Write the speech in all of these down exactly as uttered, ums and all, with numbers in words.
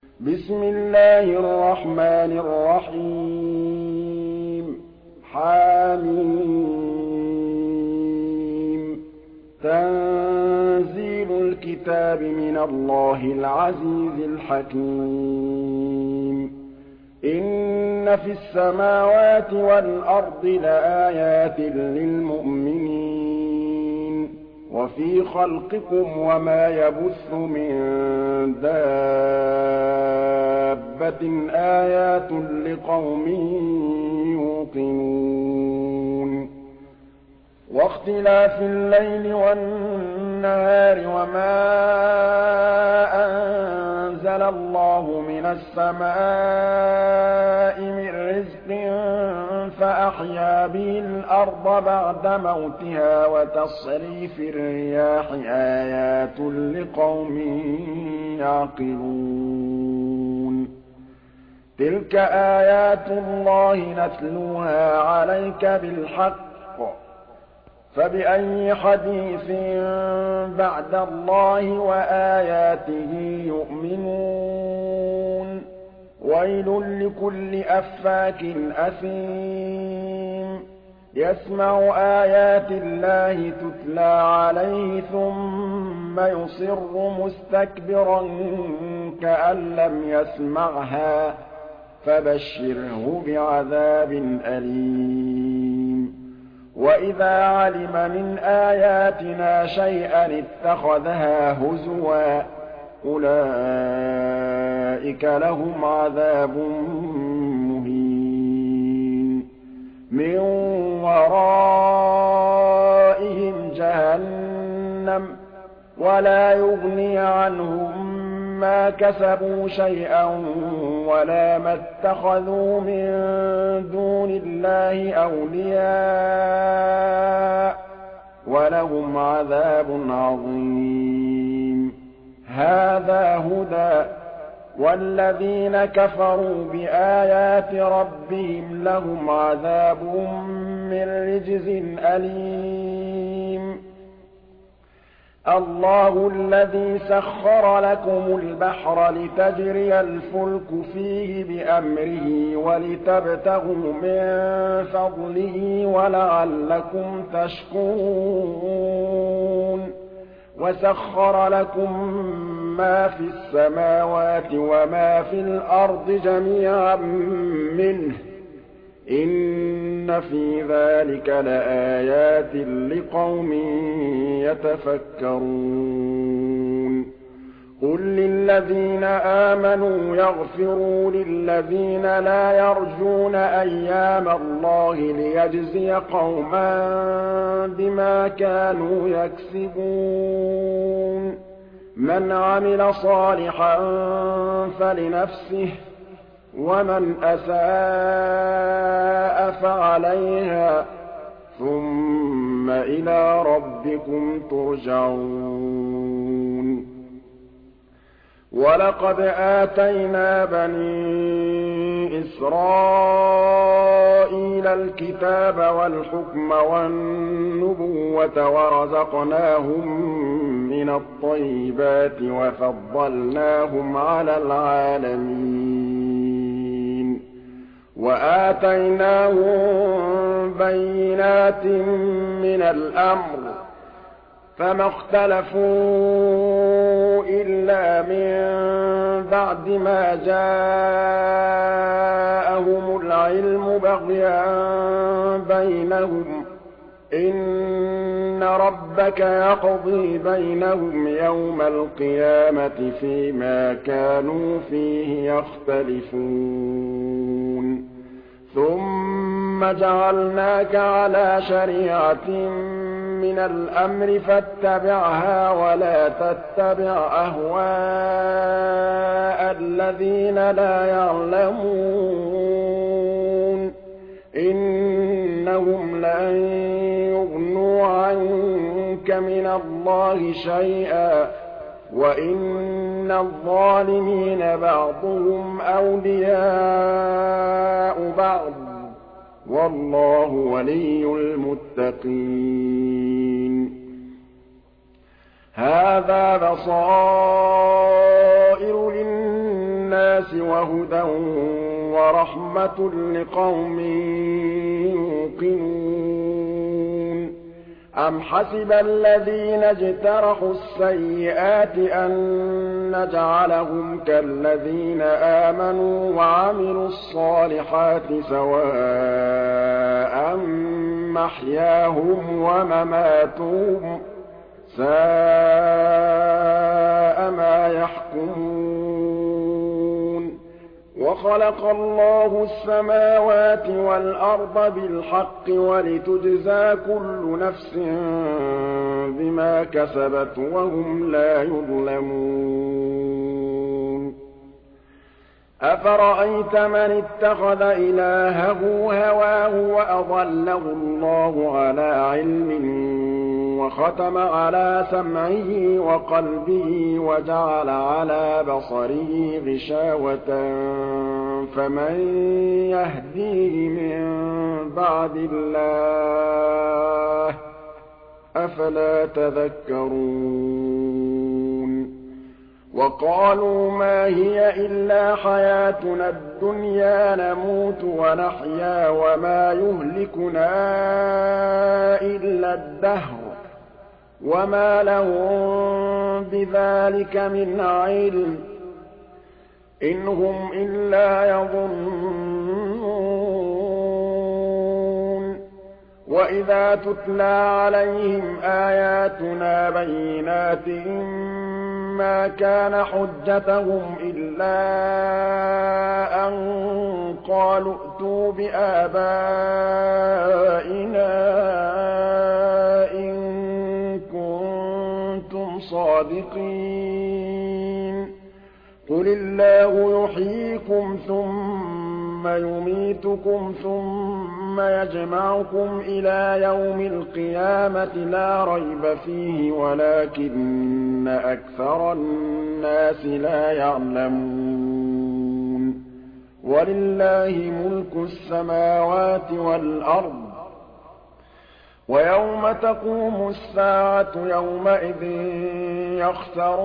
بسم الله الرحمن الرحيم حم تنزيل الكتاب من الله العزيز الحكيم إن في السماوات والأرض لآيات للمؤمنين وفي خلقكم وما يبث من دابة آيات لقوم يوقنون واختلاف الليل والنهار وما أنزل الله من السماء من رزق فأحيا به الأرض بعد موتها وتصريف الرياح آيات لقوم يعقلون تلك آيات الله نتلوها عليك بالحق فبأي حديث بعد الله وآياته يؤمنون ويل لكل أفاك أثيم يسمع آيات الله تتلى عليه ثم يصر مستكبرا كأن لم يسمعها فبشره بعذاب أليم وإذا علم من آياتنا شيئا اتخذها هزوا أولئك لهم عذاب مهين من ورائهم جهنم ولا يغني عنهم ما كسبوا شيئا ولا ما اتخذوا من دون الله أولياء ولهم عذاب عظيم هذا هدى والذين كفروا بآيات ربهم لهم عذاب من رجز أليم الله الذي سخر لكم البحر لتجري الفلك فيه بأمره ولتبتغوا من فضله ولعلكم تشكرون وسخر لكم ما في السماوات وما في الأرض جميعا منه إن في ذلك لآيات لقوم يتفكرون قل للذين آمنوا يغفروا للذين لا يرجون أيام الله ليجزي قوما بما كانوا يكسبون من عمل صالحا فلنفسه ومن أساء فعليها ثم إلى ربكم ترجعون ولقد آتينا بني إسرائيل الكتاب والحكم والنبوة ورزقناهم من الطيبات وفضلناهم على العالمين وآتيناهم بينات من الأمر فما اختلفوا إلا من بعد ما جاءهم العلم بغيا بينهم إن ربك يقضي بينهم يوم القيامة فيما كانوا فيه يختلفون ثم جعلناك على شريعة من الأمر فاتبعها ولا تتبع أهواء الذين لا يعلمون إنهم لن يغنوا عنك من الله شيئا وإن الظالمين بعضهم أولياء بعض والله ولي المتقين هذا بصائر للناس للناس وهدى ورحمة لقوم يوقنون أم حسب الذين اجترحوا السيئات أن نجعلهم كالذين آمنوا وعملوا الصالحات سواء محياهم ومماتهم ساء ما يحكمون وخلق الله السماوات والأرض بالحق ولتجزى كل نفس بما كسبت وهم لا يظلمون أفرأيت من اتخذ إلهه هواه وأضله الله على علم وختم على سمعه وقلبه وجعل على بصره غشاوة فمن يهديه من بعد الله أفلا تذكرون وقالوا ما هي إلا حياتنا الدنيا نموت ونحيا وما يهلكنا إلا الدهر وما لهم بذلك من علم إن هم إلا يظنون وإذا تتلى عليهم آياتنا بينات ما كان حجتهم إلا أن قالوا ائتوا بآبائنا إن كنتم صادقين قل الله يحييكم ثم يميتكم ثم يجمعكم إلى يوم القيامة لا ريب فيه ولكن أكثر الناس لا يعلمون ولله ملك السماوات والأرض ويوم تقوم الساعة يومئذ يخسر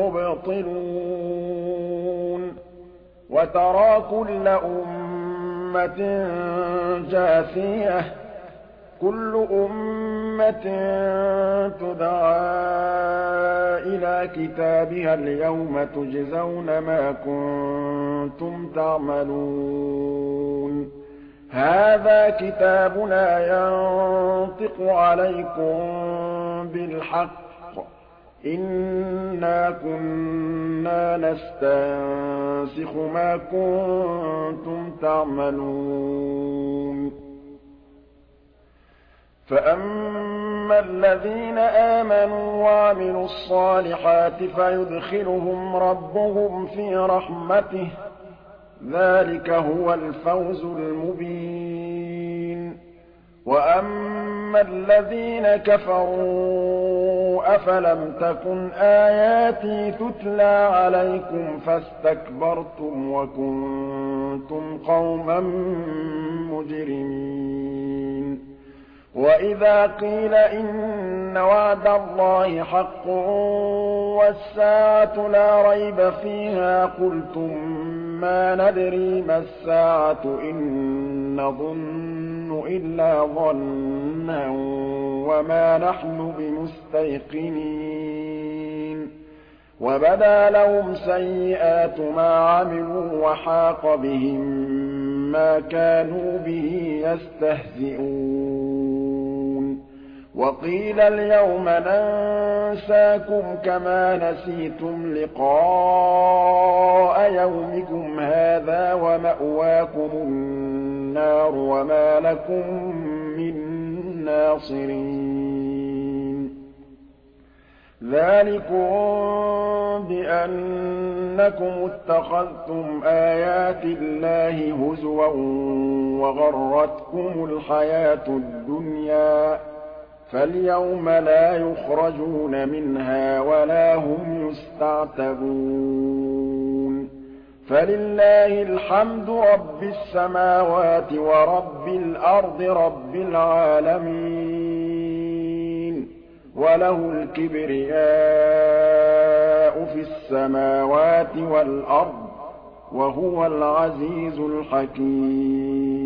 المبطلون وترى كل أمة جاثية كل أمة تدعى إلى كتابها اليوم تجزون ما كنتم تعملون هذا كتابنا ينطق عليكم بالحق إنا كنا نستنسخ ما كنتم تعملون فأما الذين آمنوا وعملوا الصالحات فيدخلهم ربهم في رحمته ذلك هو الفوز المبين وأما الذين كفروا أفلم تكن آياتي تتلى عليكم فاستكبرتم وكنتم قوما مجرمين وإذا قيل إن وعد الله حق والساعة لا ريب فيها قلتم ما ندري ما الساعة إن نظن إلا ظنا وما نحن بمستيقنين وبدا لهم سيئات ما عملوا وحاق بهم ما كانوا به يستهزئون وقيل اليوم ننساكم كما نسيتم لقاء يومكم هذا ومأواكم النار وما لكم من ناصرين ذلكم بأنكم اتخذتم آيات الله هزوا وغرتكم الحياة الدنيا فاليوم لا يخرجون منها ولا هم يستعتبون فلله الحمد رب السماوات ورب الأرض رب العالمين وله الكبرياء في السماوات والأرض وَهُوَ الْعَزِيزُ الْحَكِيمُ